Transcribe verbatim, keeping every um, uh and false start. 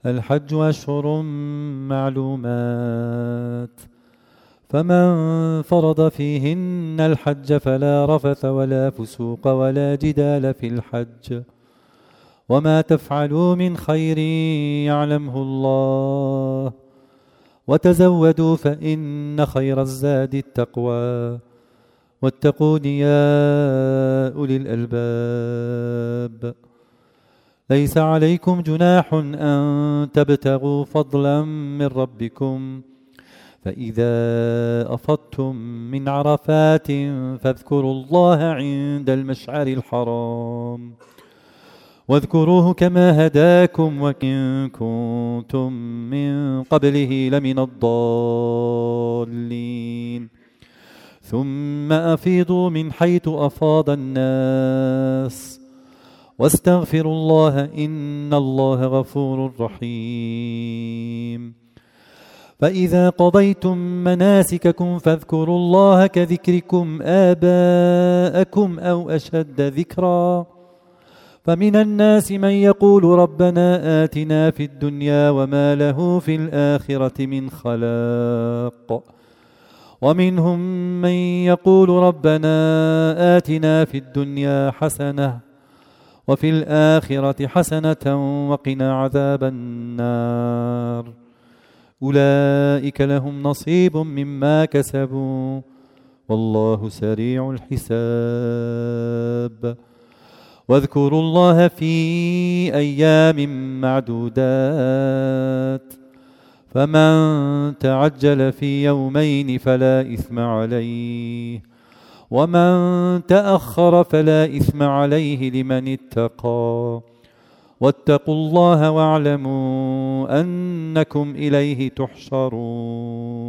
الحج أشهر معلومات، فمن فرض فيهن الحج فلا رفث ولا فسوق ولا جدال في الحج، وما تفعلوا من خير يعلمه الله، وتزودوا فإن خير الزاد التقوى، واتقون يا أولي الألباب. ليس عليكم جناح أن تبتغوا فضلا من ربكم، فإذا أفضتم من عرفات فاذكروا الله عند المشعر الحرام، واذكروه كما هداكم وإن كنتم من قبله لمن الضالين. ثم أفيضوا من حيث أفاض الناس، واستغفروا الله إن الله غفور رحيم. فإذا قضيتم مناسككم فاذكروا الله كذكركم آباءكم أو أشد ذكرا، فمن الناس من يقول ربنا آتنا في الدنيا وما له في الآخرة من خلاق، ومنهم من يقول ربنا آتنا في الدنيا حسنة وفي الآخرة حسنة وقنا عذاب النار. أولئك لهم نصيب مما كسبوا والله سريع الحساب. واذكروا الله في أيام معدودات، فمن تعجل في يومين فلا إثم عليه، ومن تأخر فلا إثم عليه لمن اتقى، واتقوا الله واعلموا أنكم إليه تحشرون.